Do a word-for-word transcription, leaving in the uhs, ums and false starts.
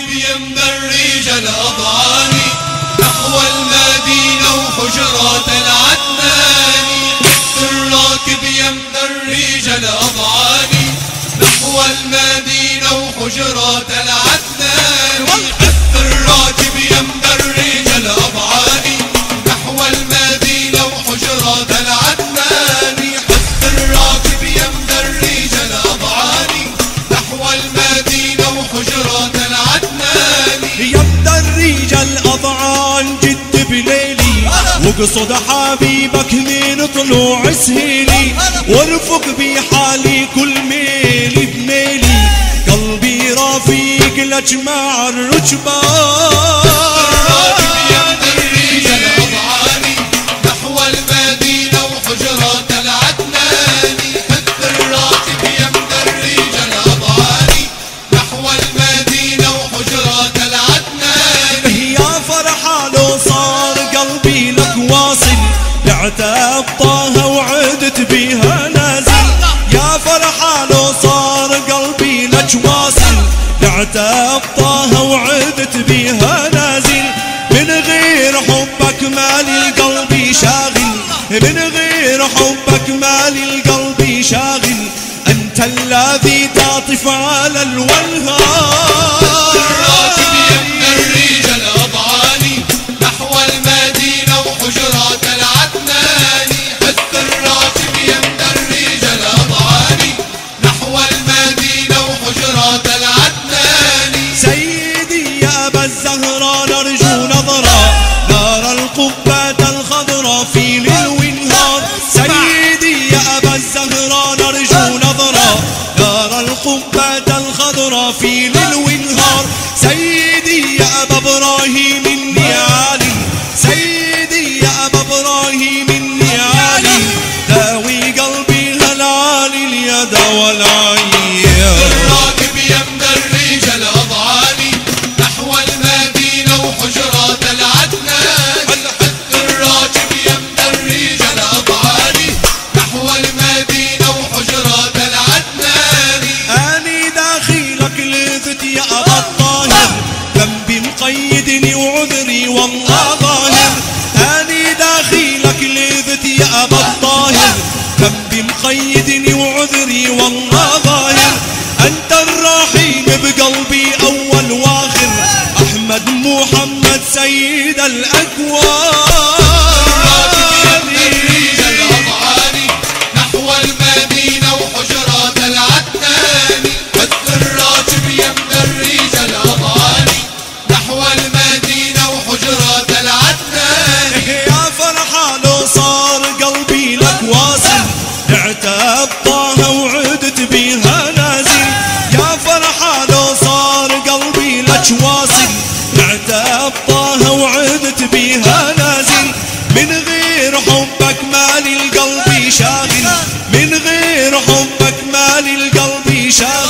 بيم الرجال أضعاني نحو المدينة وحجرات العدناني. حث الراكب يم الرجال أضعاني نحو المدينة وحجرات العدناني. حث الراكب يم الرجال أضعاني نحو المدينة وحجرات العدناني. حث الراكب يم الرجال أضعاني نحو المدينة وحجرات العدناني. يبدا الرجال أضعان جد بليلي واقصد حبيبك من طلوع سهيلي. وارفق بحالي كل ميلي بميلي قلبي رفيق لجمع الرجبان. الراكب يم الرجال أضعاني نحو المدينة وحجرات العدناني. حث الراكب يم الرجال أضعاني نحو المدينة وحجرات العدناني. يا فرحة لو صار قلبي لك واصل بعتب طه وعدت بها نازل. يا فرحة لو صار قلبي لك واصل بعتب طه وعدت بها نازل. من غير حبك مالي القلب شاغل من غير حبك مالي القلب شاغل. أنت الذي تعطف على الولهان. الراكب يم الرجال أضعاني نحو المدينة وحجرات العدناني. حث الراكب يم الرجال أضعاني نحو المدينة وحجرات العدناني. سيدي يا أبا الزهراء نرجو نظرة نار القبة الخضراء في ليل ونهار. سيدي يا أبا الزهراء نرجو نظرة نار القبة الخضراء في ليل ونهار. سيدي يا أبا إبراهيم النعالي سيدي يا أبا إبراهيم النعالي داوي قلبي العالي اليد والعين. الراكب يم الرجال أضعاني نحو المدينة وحجرات العدناني. حث الراكب يم الرجال أضعاني نحو المدينة وحجرات العدناني. أني داخلك لذت يا أبا الطاهر ذنبي مقيدني وعذري والله ظاهر. أني داخلك لذت يا أبا الطاهر ذنبي مقيدني وعذري والله ظاهر. أنت الرحيم بقلبي أول واخر أحمد محمد سيد الأكوان. الراكب يم الرجال أضعاني نحو المدينة وحجرات العدناني. حث الراكب يم الرجال أضعاني نحو المدينة وحجرات العدناني. يا فرحة لو صار قلبي لك واصل اعتب طه وعدت بها نازل. يا فرحة لو صار قلبي لك واصل اعتب طه وعدت بها نازل. من غير حبك مالي القلب شاغل من غير حبك مالي القلب شاغل.